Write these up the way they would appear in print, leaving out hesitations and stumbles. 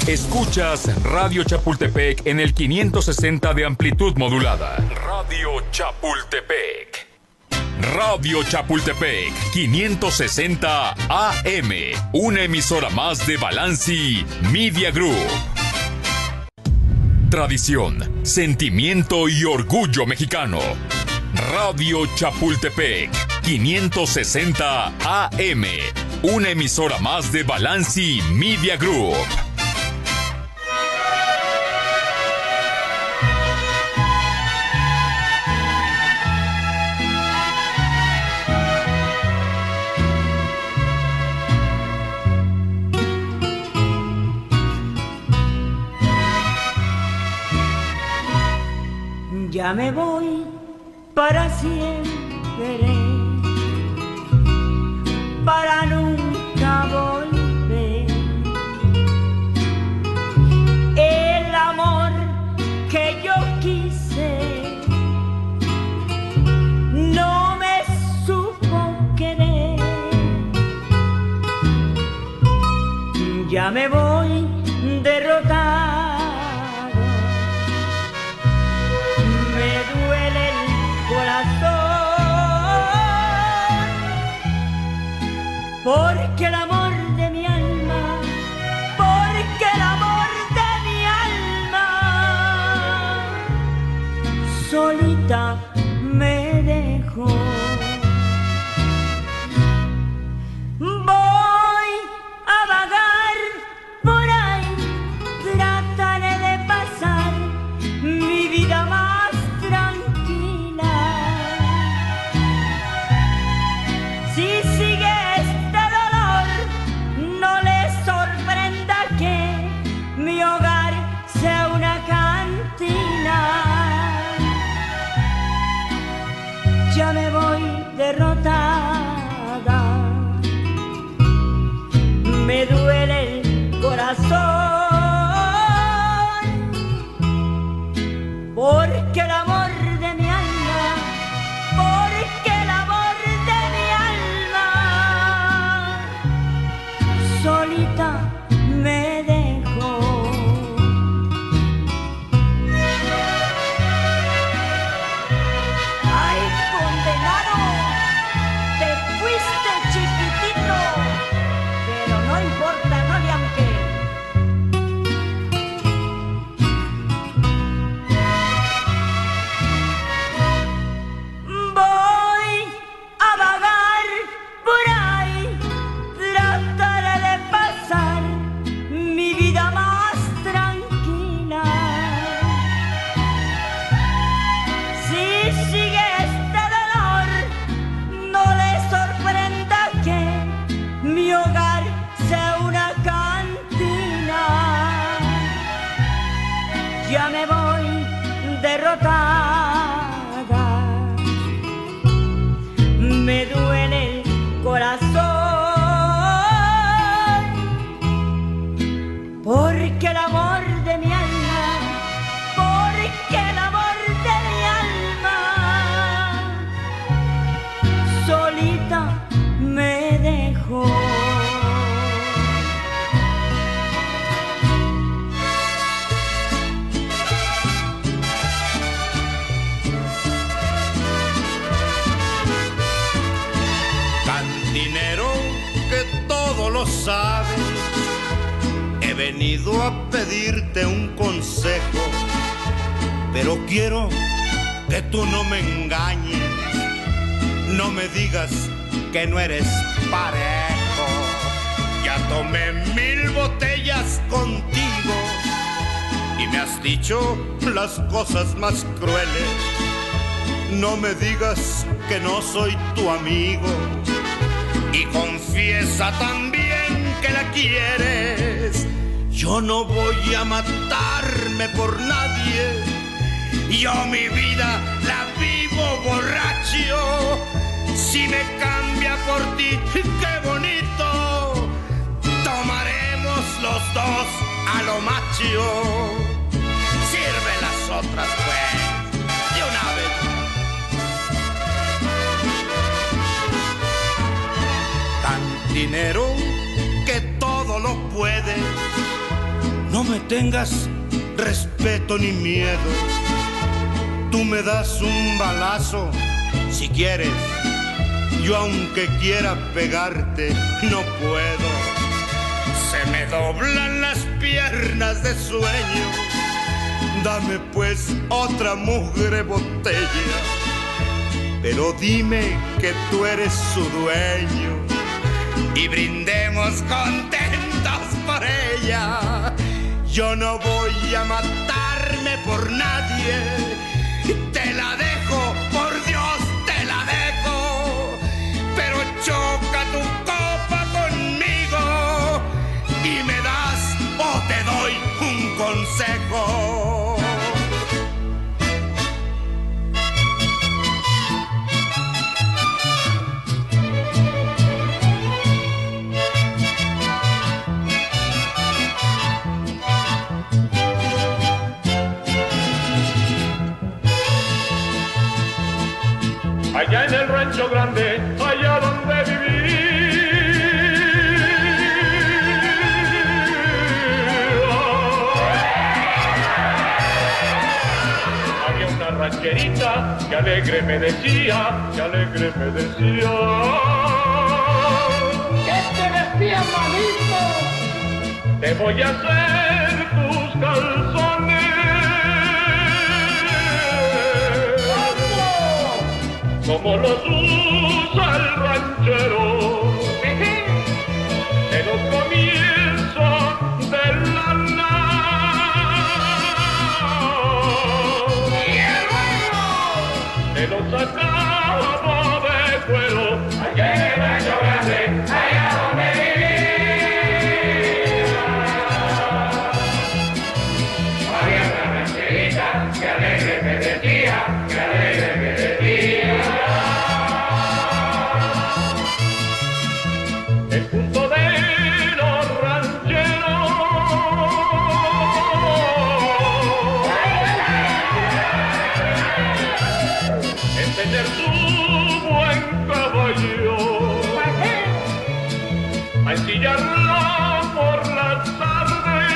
Escuchas Radio Chapultepec en el 560 de amplitud modulada. Radio Chapultepec. Radio Chapultepec 560 AM. Una emisora más de Balanci Media Group. Tradición, sentimiento y orgullo mexicano. Radio Chapultepec 560 AM. Una emisora más de Balanci Media Group. Ya me voy para siempre, para nunca volver. El amor que yo quise no me supo querer. Ya me voy derrotado. Porque el amor de mi alma, porque el amor de mi alma, solita me dejó. Voy a vagar por ahí, trataré de pasar mi vida más tranquila. Si sigue mi hogar sea una cantina, ya me voy derrotada, me duele el corazón, porque el amor de mi alma, porque el amor de mi alma, solita me dejó. Ya me voy derrotada, me duele el corazón, porque el amor de mi alma, porque el amor de mi alma, solita me dejó. Lo sabes, he venido a pedirte un consejo, pero quiero que tú no me engañes, no me digas que no eres parejo. Ya tomé 1000 botellas contigo y me has dicho las cosas más crueles. No me digas que no soy tu amigo y confiesa también que la quieres. Yo no voy a matarme por nadie, yo mi vida la vivo borracho. Si me cambia por ti, qué bonito, tomaremos los dos a lo macho. Sirve las otras pues, de una vez. Dinero que todo lo puede, no me tengas respeto ni miedo. Tú me das un balazo si quieres, yo aunque quiera pegarte no puedo. Se me doblan las piernas de sueño, dame pues otra mugre botella, pero dime que tú eres su dueño y brindemos contentos por ella. Yo no voy a matarme por nadie, te la dejo, por Dios te la dejo, pero choca tu copa conmigo y me das o te doy un consejo. Allá en el rancho grande, allá donde viví, había una rancherita que alegre me decía, que alegre me decía. ¿Qué te decía, manito? Te voy a hacer tus calzones. Como los usa el ranchero, en los comienzos de la te los sacaba de cuero, allá en el rancho grande, allá donde vivía. Había una rancherita que alegre me decía, que alegre me decía. El punto de los rancheros, es tener su buen caballo, a ensillarlo por las tardes,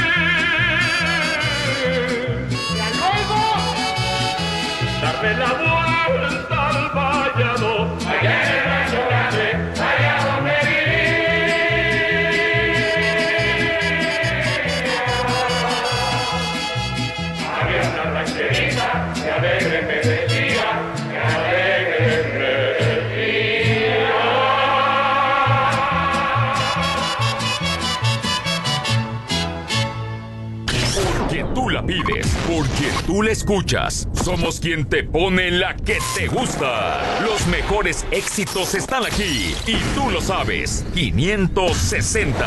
Y luego darle la vuelta al vallado, allá en el rancho grande, allá donde había una rancherita que alegre me decía, que alegre me decía. Porque tú la pides, porque tú la escuchas. Somos quien te pone la que te gusta. Los mejores éxitos están aquí y tú lo sabes. 560.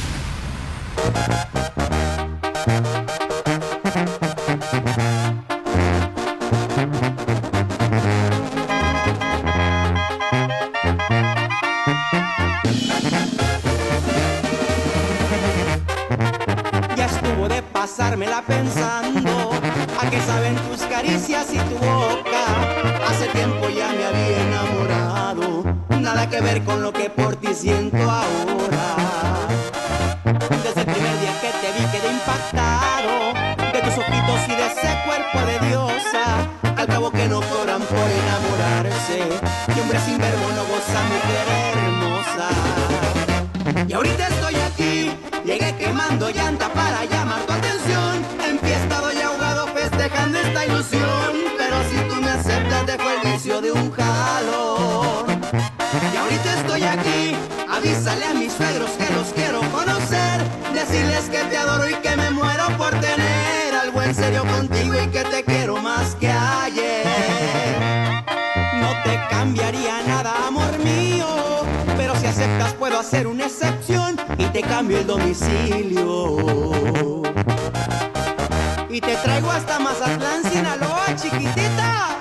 Ya estuvo de pasármela pensando a qué saben tus caricias y tu boca. Hace tiempo ya me había enamorado, nada que ver con lo que por ti siento ahora. Desde el primer día que te vi quedé impactado de tus ojitos y de ese cuerpo de diosa. Al cabo que no cobran por enamorarse, y hombre sin verbo no goza mujer hermosa. Y ahorita estoy aquí, llegué quemando llanta para llamar tu atención, enfiestado y ahogado festejando esta ilusión. Pero si tú me aceptas dejo el vicio de un jalón. Y ahorita estoy aquí, avísale a mis suegros que los quiero conocer, decirles que te adoro y que me muero por tener algo en serio contigo y que te quiero más que ayer. No te cambiaría nada, amor mío, pero si aceptas puedo hacer una excepción y te cambio el domicilio. Y te traigo hasta Mazatlán, Sinaloa, chiquitita.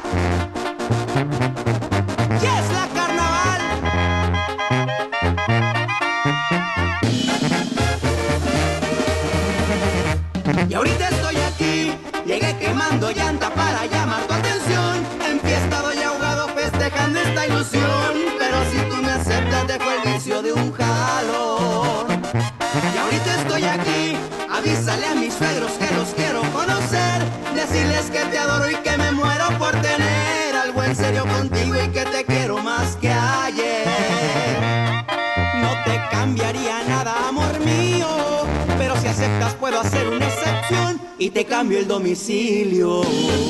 ¡Ya es la carnaval! Y ahorita estoy aquí, llegué quemando llanta para llamar tu atención, enfiestado y ahogado festejando esta ilusión. Pero si tú me aceptas dejo el vicio de un jalón. Y ahorita estoy aquí, Avísale a mis suegros que los quiero conocer. Decirles que te adoro y que me muero por tener algo en serio contigo y que te quiero más que ayer. No te cambiaría nada, amor mío, pero si aceptas puedo hacer una excepción y te cambio el domicilio.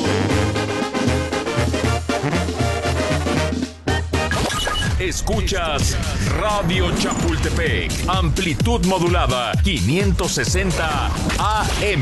Escuchas Radio Chapultepec, amplitud modulada 560 AM.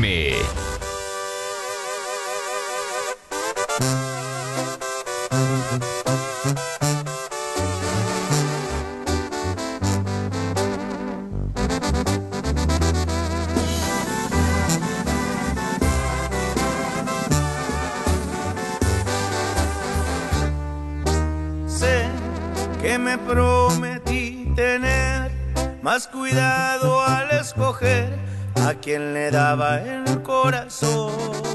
Me prometí tener más cuidado al escoger a quien le daba el corazón.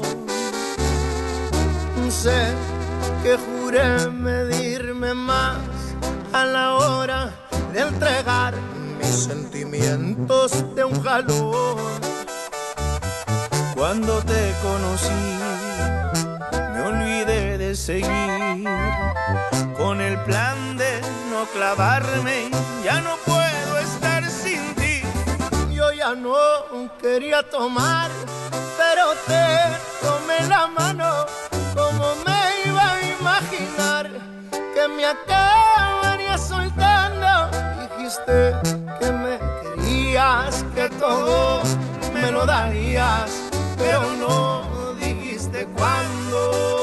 Sé que juré medirme más a la hora de entregar mis sentimientos de un jalón. Cuando te conocí me olvidé de seguir con el plan de no clavarme, ya no puedo estar sin ti. Yo ya no quería tomar, pero te tomé la mano. Como me iba a imaginar que me acabaría soltando. Dijiste que me querías, que todo me lo darías, pero no dijiste cuándo.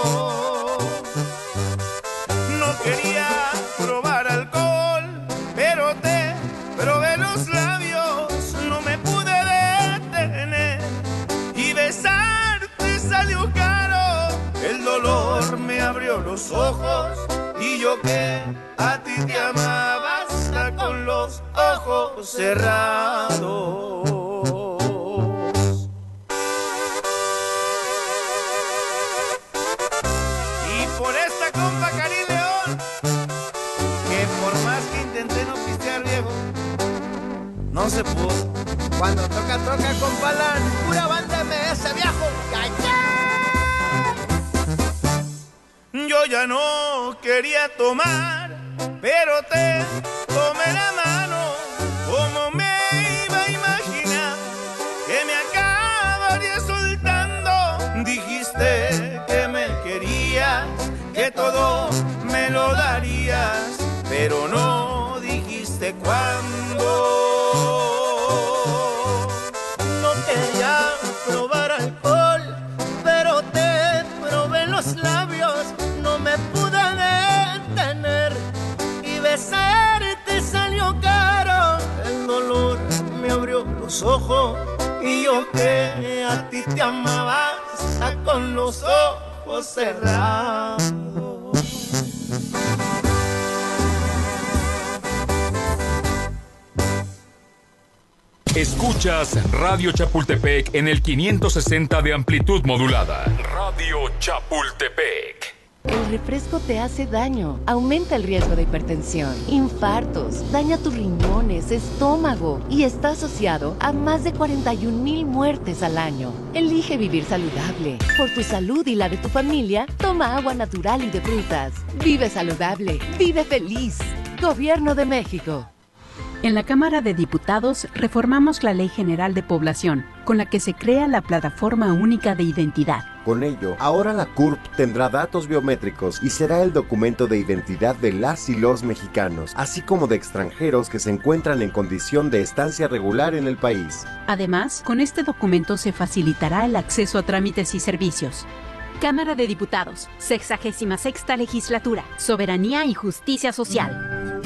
Quería probar alcohol, pero te probé los labios, no me pude detener y besarte salió caro. El dolor me abrió los ojos y yo que a ti te amaba hasta con los ojos cerrados. Y por esta compa Cari León, que por más que intenté no pistear viejo, no se pudo. Cuando toca con Palán, pura banda MS viejo. Yo ya no quería tomar, pero te tomé la mano. Como me iba a imaginar que me acabaría soltando. Dijiste que me querías, que todo me lo darías, pero no dijiste cuándo. No quería probar alcohol, pero te probé los labios, no me pude detener y besarte salió caro. El dolor me abrió los ojos y yo que a ti te amaba hasta con los ojos cerrados. Escuchas Radio Chapultepec en el 560 de amplitud modulada. Radio Chapultepec. El refresco te hace daño, aumenta el riesgo de hipertensión, infartos, daña tus riñones, estómago y está asociado a más de 41,000 muertes al año. Elige vivir saludable. Por tu salud y la de tu familia, toma agua natural y de frutas. Vive saludable, vive feliz. Gobierno de México. En la Cámara de Diputados reformamos la Ley General de Población, con la que se crea la Plataforma Única de Identidad. Con ello, ahora la CURP tendrá datos biométricos y será el documento de identidad de las y los mexicanos, así como de extranjeros que se encuentran en condición de estancia regular en el país. Además, con este documento se facilitará el acceso a trámites y servicios. Cámara de Diputados, 66ª Legislatura, Soberanía y Justicia Social.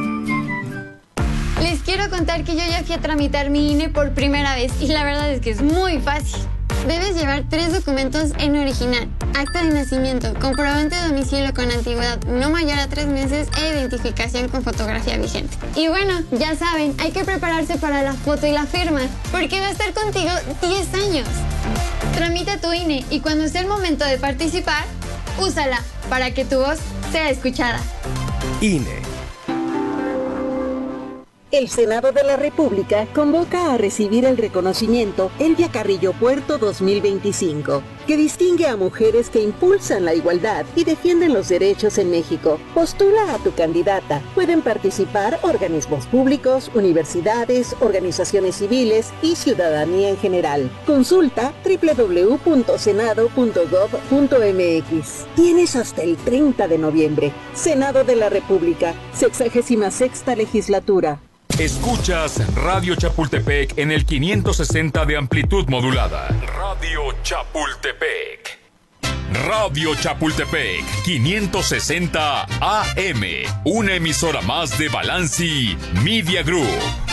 Les quiero contar que yo ya fui a tramitar mi INE por primera vez y la verdad es que es muy fácil. Debes llevar 3 documentos en original: acta de nacimiento, comprobante de domicilio con antigüedad no mayor a 3 meses e identificación con fotografía vigente. Y bueno, ya saben, hay que prepararse para la foto y la firma, porque va a estar contigo 10 años. Tramita tu INE y cuando sea el momento de participar, úsala para que tu voz sea escuchada. INE. El Senado de la República convoca a recibir el reconocimiento Elvia Carrillo Puerto 2025, que distingue a mujeres que impulsan la igualdad y defienden los derechos en México. Postula a tu candidata. Pueden participar organismos públicos, universidades, organizaciones civiles y ciudadanía en general. Consulta www.senado.gov.mx. Tienes hasta el 30 de noviembre. Senado de la República, 66ª legislatura. Escuchas Radio Chapultepec en el 560 de amplitud modulada. Radio Chapultepec. Radio Chapultepec 560 AM. Una emisora más de Balanci Media Group.